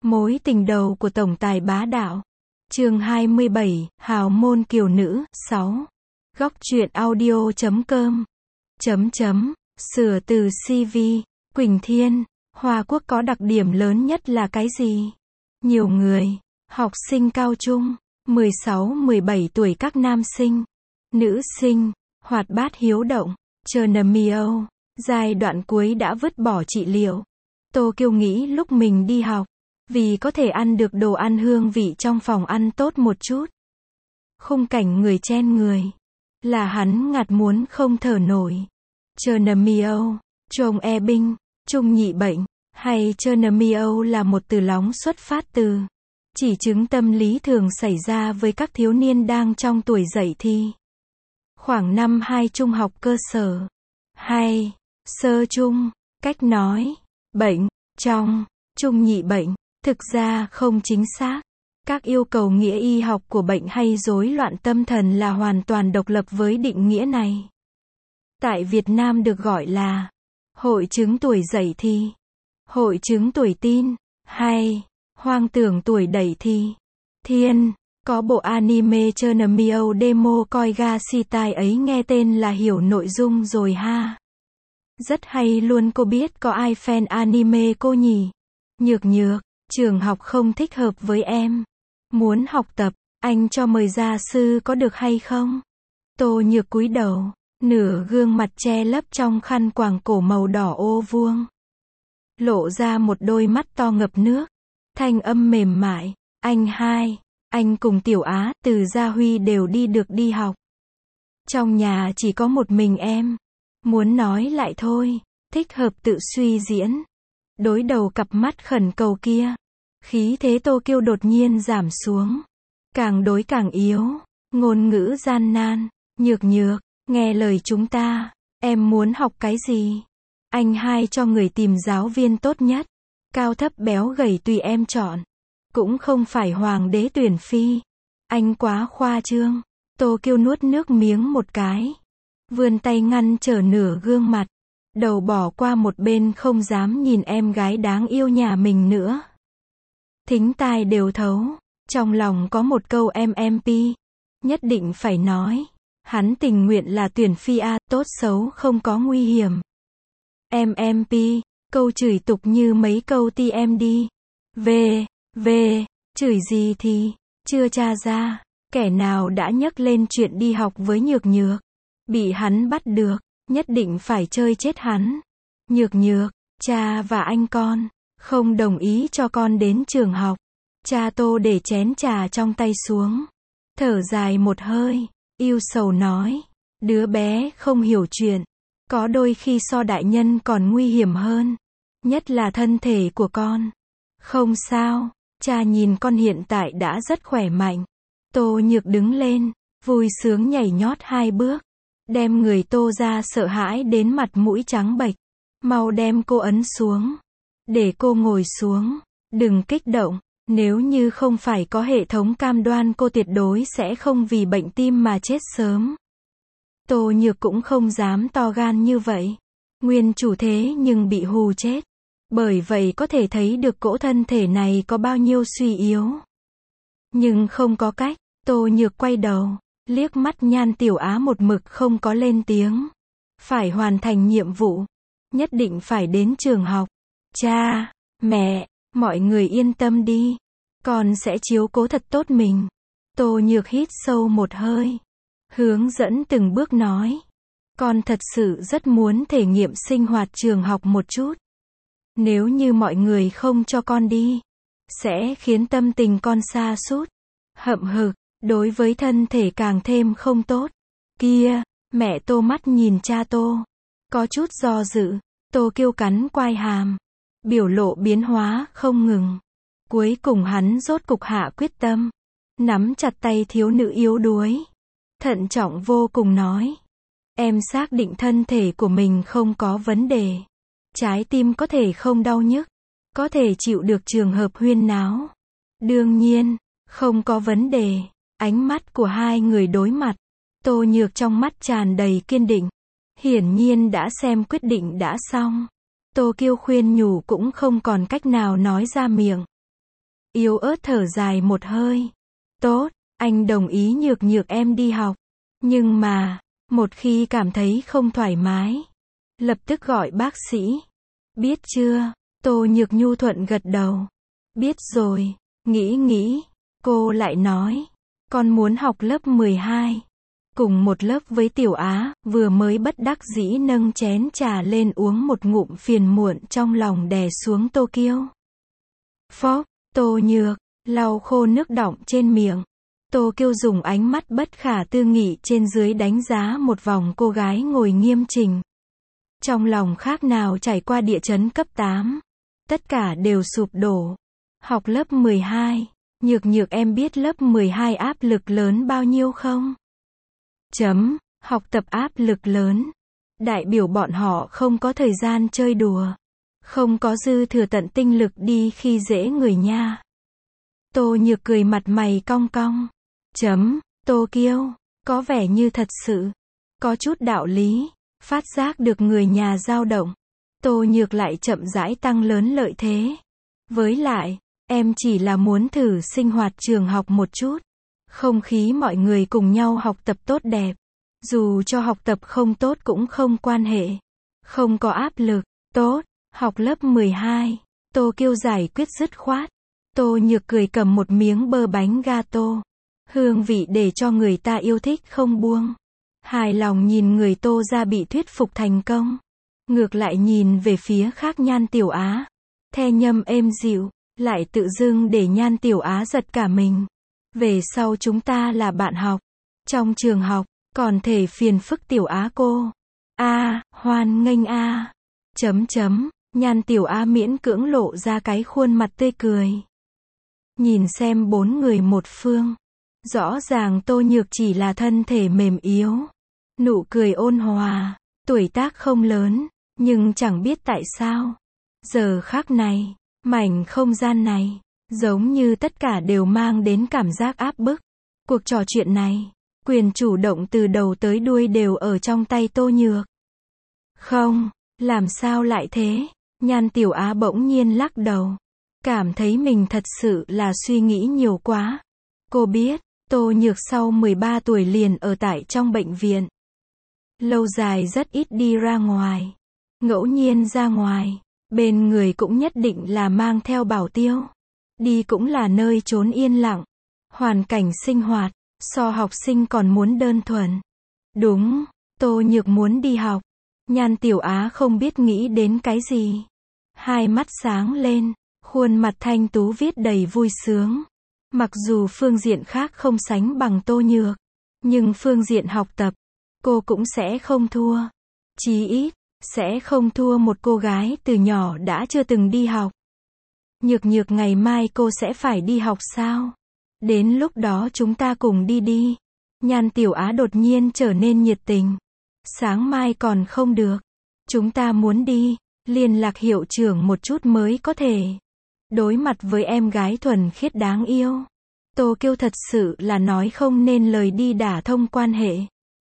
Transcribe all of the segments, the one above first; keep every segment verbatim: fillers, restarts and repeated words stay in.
Mối tình đầu của tổng tài bá đạo. Chương hai mươi bảy, Hào môn kiều nữ, sáu. Góc truyện audio chấm com. Chấm chấm, sửa từ xê vê. Quỳnh Thiên, Hoa Quốc có đặc điểm lớn nhất là cái gì? Nhiều người, học sinh cao trung, mười sáu mười bảy tuổi các nam sinh, nữ sinh, hoạt bát hiếu động, Chernomio, giai đoạn cuối đã vứt bỏ trị liệu. Tô Kiêu nghĩ lúc mình đi học, vì có thể ăn được đồ ăn hương vị trong phòng ăn tốt một chút. Khung cảnh người chen người, là hắn ngạt muốn không thở nổi. Chernomio, Trông E Binh, Trung nhị bệnh, hay Chernomio là một từ lóng xuất phát từ chỉ chứng tâm lý thường xảy ra với các thiếu niên đang trong tuổi dậy thì. Khoảng năm hai trung học cơ sở, hay sơ trung, cách nói, bệnh, trong, trung nhị bệnh, thực ra không chính xác. Các yêu cầu nghĩa y học của bệnh hay rối loạn tâm thần là hoàn toàn độc lập với định nghĩa này. Tại Việt Nam được gọi là hội chứng tuổi dậy thì, hội chứng tuổi teen, hay hoang tưởng tuổi đẩy thì. Thiên, có bộ anime Chernomio Demo Koiga Shitai ấy nghe tên là hiểu nội dung rồi ha. Rất hay luôn, cô biết có ai fan anime cô nhỉ? Nhược nhược, trường học không thích hợp với em. Muốn học tập, anh cho mời gia sư có được hay không? Tô Nhược cúi đầu, nửa gương mặt che lấp trong khăn quàng cổ màu đỏ ô vuông. Lộ ra một đôi mắt to ngập nước. Thanh âm mềm mại, anh hai, anh cùng Tiểu Á, Từ Gia Huy đều đi được đi học. Trong nhà chỉ có một mình em. Muốn nói lại thôi, thích hợp tự suy diễn. Đối đầu cặp mắt khẩn cầu kia, khí thế Tô Kiêu đột nhiên giảm xuống. Càng đối càng yếu, ngôn ngữ gian nan, nhược nhược, nghe lời chúng ta, em muốn học cái gì? Anh hai cho người tìm giáo viên tốt nhất. Cao thấp béo gầy tùy em chọn. Cũng không phải hoàng đế tuyển phi. Anh quá khoa trương. Tô Kiêu nuốt nước miếng một cái. Vươn tay ngăn trở nửa gương mặt. Đầu bỏ qua một bên không dám nhìn em gái đáng yêu nhà mình nữa. Thính tai đều thấu. Trong lòng có một câu em em pi. Nhất định phải nói. Hắn tình nguyện là tuyển phi A, tốt xấu không có nguy hiểm. Em em pi. Câu chửi tục như mấy câu ti em đi. Về, về, chửi gì thì, chưa tra ra. Kẻ nào đã nhắc lên chuyện đi học với nhược nhược. Bị hắn bắt được, nhất định phải chơi chết hắn. Nhược nhược, cha và anh con, không đồng ý cho con đến trường học. Cha Tô để chén trà trong tay xuống. Thở dài một hơi, ưu sầu nói. Đứa bé không hiểu chuyện. Có đôi khi so đại nhân còn nguy hiểm hơn. Nhất là thân thể của con. Không sao, cha nhìn con hiện tại đã rất khỏe mạnh. Tô Nhược đứng lên, vui sướng nhảy nhót hai bước. Đem người Tô ra sợ hãi đến mặt mũi trắng bệch. Mau đem cô ấn xuống. Để cô ngồi xuống. Đừng kích động. Nếu như không phải có hệ thống cam đoan cô tuyệt đối sẽ không vì bệnh tim mà chết sớm. Tô Nhược cũng không dám to gan như vậy. Nguyên chủ thế nhưng bị hù chết. Bởi vậy có thể thấy được cỗ thân thể này có bao nhiêu suy yếu. Nhưng không có cách, Tô Nhược quay đầu, liếc mắt Nhan Tiểu Á một mực không có lên tiếng. Phải hoàn thành nhiệm vụ. Nhất định phải đến trường học. Cha, mẹ, mọi người yên tâm đi. Con sẽ chiếu cố thật tốt mình. Tô Nhược hít sâu một hơi. Hướng dẫn từng bước nói. Con thật sự rất muốn thể nghiệm sinh hoạt trường học một chút. Nếu như mọi người không cho con đi, sẽ khiến tâm tình con sa sút, hậm hực, đối với thân thể càng thêm không tốt. Kia, mẹ Tô mắt nhìn cha Tô, có chút do dự. Tô Kiêu cắn quai hàm, biểu lộ biến hóa không ngừng. Cuối cùng hắn rốt cục hạ quyết tâm, nắm chặt tay thiếu nữ yếu đuối, thận trọng vô cùng nói. Em xác định thân thể của mình không có vấn đề. Trái tim có thể không đau nhức, có thể chịu được trường hợp huyên náo. Đương nhiên, không có vấn đề. Ánh mắt của hai người đối mặt. Tô Nhược trong mắt tràn đầy kiên định. Hiển nhiên đã xem quyết định đã xong. Tô Kiêu khuyên nhủ cũng không còn cách nào nói ra miệng. yếu ớt thở dài một hơi. Tốt, anh đồng ý Nhược Nhược em đi học. Nhưng mà, một khi cảm thấy không thoải mái, lập tức gọi bác sĩ. Biết chưa? Tô Nhược nhu thuận gật đầu. Biết rồi, nghĩ nghĩ, cô lại nói. Con muốn học lớp mười hai. Cùng một lớp với Tiểu Á, vừa mới bất đắc dĩ nâng chén trà lên uống một ngụm phiền muộn trong lòng đè xuống Tô Kiêu. Phốc, Tô Nhược, lau khô nước đọng trên miệng. Tô Kiêu dùng ánh mắt bất khả tư nghị trên dưới đánh giá một vòng cô gái ngồi nghiêm chỉnh. Trong lòng khác nào trải qua địa chấn cấp tám. Tất cả đều sụp đổ. Học lớp mười hai, Nhược Nhược em biết lớp mười hai áp lực lớn bao nhiêu không? Chấm, học tập áp lực lớn. Đại biểu bọn họ không có thời gian chơi đùa. Không có dư thừa tận tinh lực đi khi dễ người nha. Tô Nhược cười mặt mày cong cong. Chấm, Tô Kiêu, có vẻ như thật sự có chút đạo lý. Phát giác được người nhà dao động. Tô Nhược lại chậm rãi tăng lớn lợi thế. Với lại, em chỉ là muốn thử sinh hoạt trường học một chút. Không khí mọi người cùng nhau học tập tốt đẹp. Dù cho học tập không tốt cũng không quan hệ. Không có áp lực. Tốt, học lớp mười hai. Tô Kiêu giải quyết dứt khoát. Tô Nhược cười cầm một miếng bơ bánh gato. Hương vị để cho người ta yêu thích không buông. Hài lòng nhìn người Tô ra bị thuyết phục thành công. Ngược lại nhìn về phía khác Nhan Tiểu Á. The nhâm êm dịu, lại tự dưng để Nhan Tiểu Á giật cả mình. Về sau chúng ta là bạn học. Trong trường học, còn thể phiền phức Tiểu Á cô. A, à, hoan nghênh a. À. Chấm chấm, Nhan Tiểu Á miễn cưỡng lộ ra cái khuôn mặt tươi cười. Nhìn xem bốn người một phương. Rõ ràng Tô Nhược chỉ là thân thể mềm yếu. Nụ cười ôn hòa, tuổi tác không lớn, nhưng chẳng biết tại sao. Giờ khắc này, mảnh không gian này, giống như tất cả đều mang đến cảm giác áp bức. Cuộc trò chuyện này, quyền chủ động từ đầu tới đuôi đều ở trong tay Tô Nhược. Không, làm sao lại thế? Nhan Tiểu Á bỗng nhiên lắc đầu. Cảm thấy mình thật sự là suy nghĩ nhiều quá. Cô biết, Tô Nhược sau mười ba tuổi liền ở tại trong bệnh viện. Lâu dài rất ít đi ra ngoài. Ngẫu nhiên ra ngoài, bên người cũng nhất định là mang theo bảo tiêu. Đi cũng là nơi trốn yên lặng. Hoàn cảnh sinh hoạt, so học sinh còn muốn đơn thuần. Đúng, Tô Nhược muốn đi học. Nhan Tiểu Á không biết nghĩ đến cái gì. Hai mắt sáng lên, khuôn mặt thanh tú viết đầy vui sướng. Mặc dù phương diện khác không sánh bằng Tô Nhược, nhưng phương diện học tập, cô cũng sẽ không thua. Chí ít, sẽ không thua một cô gái từ nhỏ đã chưa từng đi học. Nhược Nhược ngày mai cô sẽ phải đi học sao? Đến lúc đó chúng ta cùng đi đi. Nhan Tiểu Á đột nhiên trở nên nhiệt tình. Sáng mai còn không được. Chúng ta muốn đi, liên lạc hiệu trưởng một chút mới có thể. Đối mặt với em gái thuần khiết đáng yêu. Tô Kiêu thật sự là nói không nên lời đi đả thông quan hệ.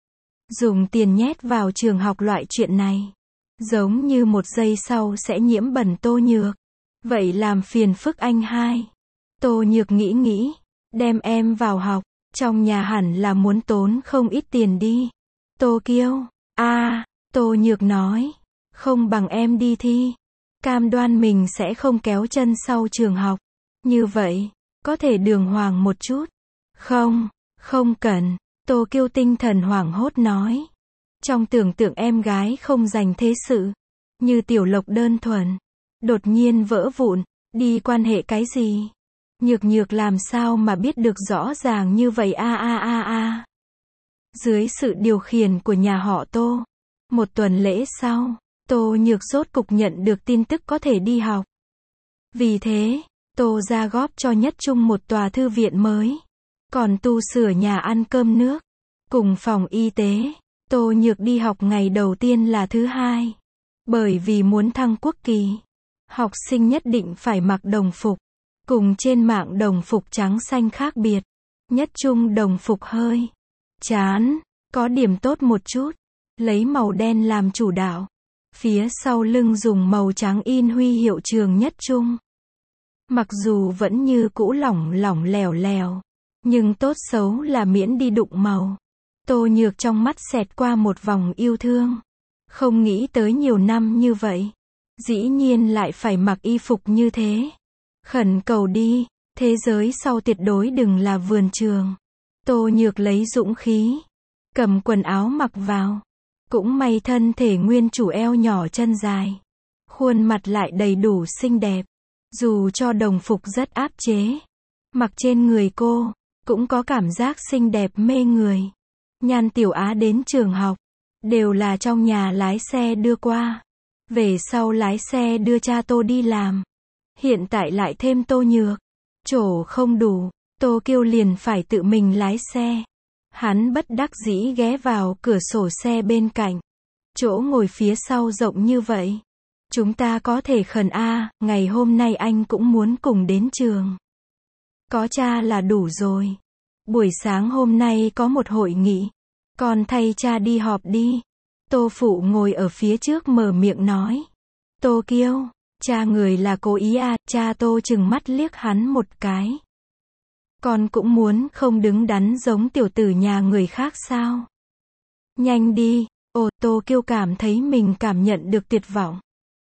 Dùng tiền nhét vào trường học loại chuyện này. Giống như một giây sau sẽ nhiễm bẩn Tô Nhược. Vậy làm phiền phức anh hai. Tô Nhược nghĩ nghĩ. Đem em vào học. Trong nhà hẳn là muốn tốn không ít tiền đi. Tô Kiêu. a à, Tô Nhược nói. Không bằng em đi thi. Cam đoan mình sẽ không kéo chân sau trường học. Như vậy, có thể đường hoàng một chút. Không, không cần. Tô Kiêu tinh thần hoảng hốt nói. Trong tưởng tượng em gái không dành thế sự. Như tiểu lộc đơn thuần. Đột nhiên vỡ vụn. Đi quan hệ cái gì? Nhược Nhược làm sao mà biết được rõ ràng như vậy a a a a. Dưới sự điều khiển của nhà họ Tô. Một tuần lễ sau, Tô Nhược rốt cục nhận được tin tức có thể đi học. Vì thế, Tô ra góp cho Nhất Trung một tòa thư viện mới. Còn tu sửa nhà ăn cơm nước. Cùng phòng y tế. Tô Nhược đi học ngày đầu tiên là thứ hai. Bởi vì muốn thăng quốc kỳ. Học sinh nhất định phải mặc đồng phục. Cùng trên mạng đồng phục trắng xanh khác biệt. Nhất Trung đồng phục hơi chán. Có điểm tốt một chút. Lấy màu đen làm chủ đạo. Phía sau lưng dùng màu trắng in huy hiệu trường Nhất Trung. Mặc dù vẫn như cũ lỏng lỏng lẻo lẻo, nhưng tốt xấu là miễn đi đụng màu. Tô Nhược trong mắt xẹt qua một vòng yêu thương. Không nghĩ tới nhiều năm như vậy, dĩ nhiên lại phải mặc y phục như thế. Khẩn cầu đi, thế giới sau tuyệt đối đừng là vườn trường. Tô Nhược lấy dũng khí, cầm quần áo mặc vào. Cũng may thân thể nguyên chủ eo nhỏ chân dài, khuôn mặt lại đầy đủ xinh đẹp. Dù cho đồng phục rất áp chế, mặc trên người cô, cũng có cảm giác xinh đẹp mê người. Nhan Tiểu Á đến trường học, đều là trong nhà lái xe đưa qua. Về sau lái xe đưa cha Tô đi làm. Hiện tại lại thêm Tô Nhược. Chỗ không đủ, Tô Kiêu liền phải tự mình lái xe. Hắn bất đắc dĩ ghé vào cửa sổ xe bên cạnh. Chỗ ngồi phía sau rộng như vậy. Chúng ta có thể khẩn a, ngày hôm nay anh cũng muốn cùng đến trường. Có cha là đủ rồi. Buổi sáng hôm nay có một hội nghị. Con thay cha đi họp đi. Tô Phụ ngồi ở phía trước mở miệng nói. Tô Kiêu, cha người là cố ý à, cha Tô chừng mắt liếc hắn một cái. Con cũng muốn không đứng đắn giống tiểu tử nhà người khác sao? Nhanh đi, ồ, Tô Kiêu cảm thấy mình cảm nhận được tuyệt vọng.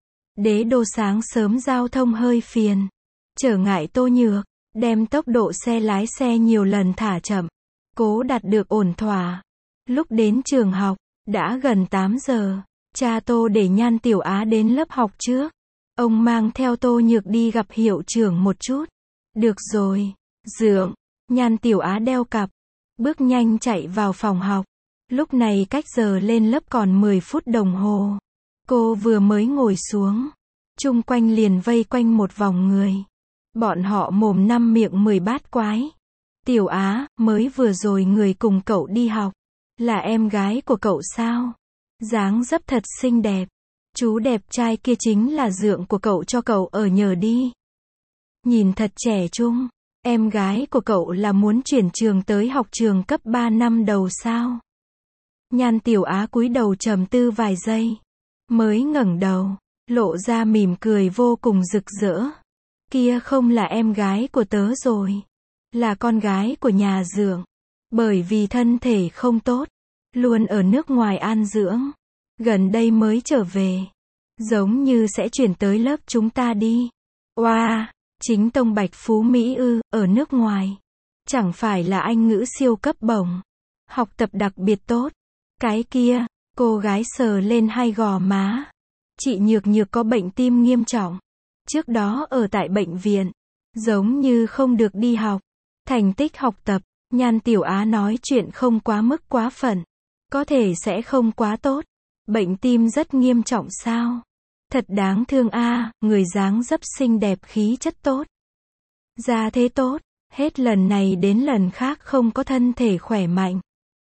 Đế đô sáng sớm giao thông hơi phiền. Trở ngại Tô Nhược, đem tốc độ xe lái xe nhiều lần thả chậm. Cố đạt được ổn thỏa. Lúc đến trường học, đã gần tám giờ. Cha Tô để Nhan Tiểu Á đến lớp học trước. Ông mang theo Tô Nhược đi gặp hiệu trưởng một chút. Được rồi, dượng. Nhan Tiểu Á đeo cặp, bước nhanh chạy vào phòng học. Lúc này cách giờ lên lớp còn mười phút đồng hồ. Cô vừa mới ngồi xuống, chung quanh liền vây quanh một vòng người. Bọn họ mồm năm miệng mười bát quái. Tiểu Á, mới vừa rồi người cùng cậu đi học, là em gái của cậu sao? Dáng dấp thật xinh đẹp. Chú đẹp trai kia chính là dượng của cậu cho cậu ở nhờ đi. Nhìn thật trẻ trung. Em gái của cậu là muốn chuyển trường tới học trường cấp ba năm đầu sao? Nhan Tiểu Á cúi đầu trầm tư vài giây. Mới ngẩng đầu, lộ ra mỉm cười vô cùng rực rỡ. Kia không là em gái của tớ rồi. Là con gái của nhà dượng. Bởi vì thân thể không tốt, luôn ở nước ngoài an dưỡng. Gần đây mới trở về. Giống như sẽ chuyển tới lớp chúng ta đi. Oa, wow, chính tông Bạch Phú Mỹ ư, ở nước ngoài. Chẳng phải là Anh ngữ siêu cấp bổng. Học tập đặc biệt tốt. Cái kia, cô gái sờ lên hai gò má. Chị Nhược Nhược có bệnh tim nghiêm trọng. Trước đó ở tại bệnh viện. Giống như không được đi học. Thành tích học tập, Nhan Tiểu Á nói chuyện không quá mức quá phận. Có thể sẽ không quá tốt. Bệnh tim rất nghiêm trọng sao? Thật đáng thương a, à, người dáng dấp xinh đẹp khí chất tốt. Gia thế tốt, hết lần này đến lần khác không có thân thể khỏe mạnh.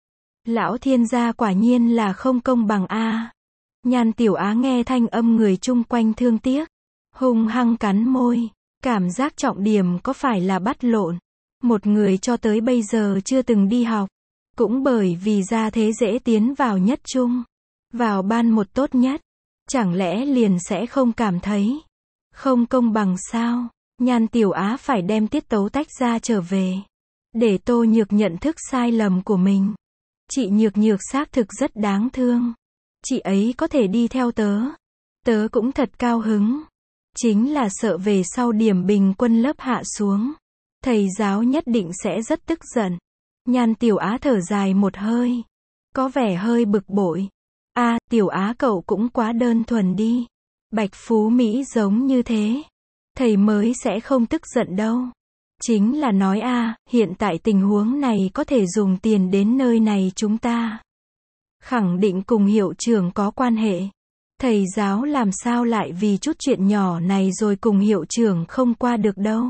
Lão thiên gia quả nhiên là không công bằng a. À. Nhan Tiểu Á nghe thanh âm người chung quanh thương tiếc. Hung hăng cắn môi. Cảm giác trọng điểm có phải là bắt lộn. Một người cho tới bây giờ chưa từng đi học. Cũng bởi vì gia thế dễ tiến vào nhất trung. Vào ban một tốt nhất. Chẳng lẽ liền sẽ không cảm thấy không công bằng sao? Nhan Tiểu Á phải đem tiết tấu tách ra trở về. Để Tô Nhược nhận thức sai lầm của mình. Chị Nhược Nhược xác thực rất đáng thương. Chị ấy có thể đi theo tớ. Tớ cũng thật cao hứng. Chính là sợ về sau điểm bình quân lớp hạ xuống. Thầy giáo nhất định sẽ rất tức giận. Nhan Tiểu Á thở dài một hơi. Có vẻ hơi bực bội. A, à, Tiểu Á cậu cũng quá đơn thuần đi. Bạch Phú Mỹ giống như thế. Thầy mới sẽ không tức giận đâu. Chính là nói a, à, hiện tại tình huống này có thể dùng tiền đến nơi này chúng ta. Khẳng định cùng hiệu trưởng có quan hệ. Thầy giáo làm sao lại vì chút chuyện nhỏ này rồi cùng hiệu trưởng không qua được đâu.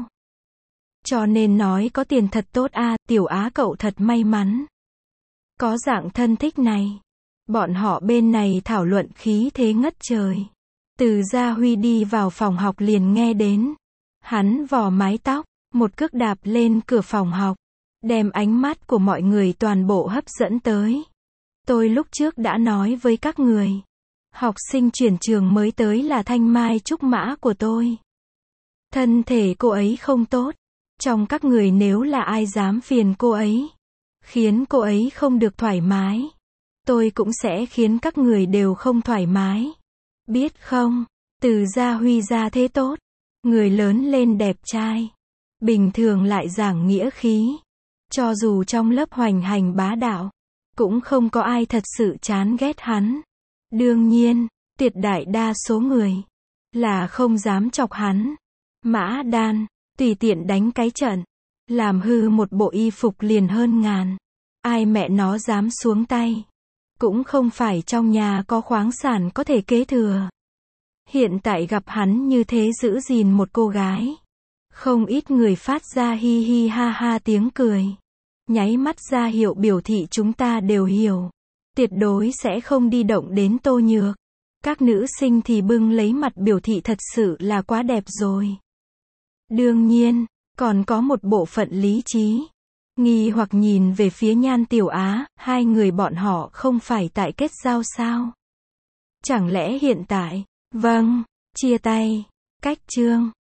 Cho nên nói có tiền thật tốt a, à, Tiểu Á cậu thật may mắn. Có dạng thân thích này. Bọn họ bên này thảo luận khí thế ngất trời. Từ Gia Huy đi vào phòng học liền nghe đến. Hắn vò mái tóc, một cước đạp lên cửa phòng học. Đem ánh mắt của mọi người toàn bộ hấp dẫn tới. Tôi lúc trước đã nói với các người. Học sinh chuyển trường mới tới là thanh mai trúc mã của tôi. Thân thể cô ấy không tốt. Trong các người nếu là ai dám phiền cô ấy, khiến cô ấy không được thoải mái, tôi cũng sẽ khiến các người đều không thoải mái. Biết không? Từ Gia Huy ra thế tốt. Người lớn lên đẹp trai. Bình thường lại giảng nghĩa khí. Cho dù trong lớp hoành hành bá đạo, cũng không có ai thật sự chán ghét hắn. Đương nhiên, tuyệt đại đa số người là không dám chọc hắn. Mã Đan, tùy tiện đánh cái trận, làm hư một bộ y phục liền hơn ngàn. Ai mẹ nó dám xuống tay. Cũng không phải trong nhà có khoáng sản có thể kế thừa. Hiện tại gặp hắn như thế giữ gìn một cô gái. Không ít người phát ra hi hi ha ha tiếng cười. Nháy mắt ra hiệu biểu thị chúng ta đều hiểu. Tuyệt đối sẽ không đi động đến Tô Nhược. Các nữ sinh thì bưng lấy mặt biểu thị thật sự là quá đẹp rồi. Đương nhiên, còn có một bộ phận lý trí. Nghi hoặc nhìn về phía Nhan Tiểu Á, hai người bọn họ không phải tại kết giao sao? Chẳng lẽ hiện tại, vâng, chia tay, cách chương.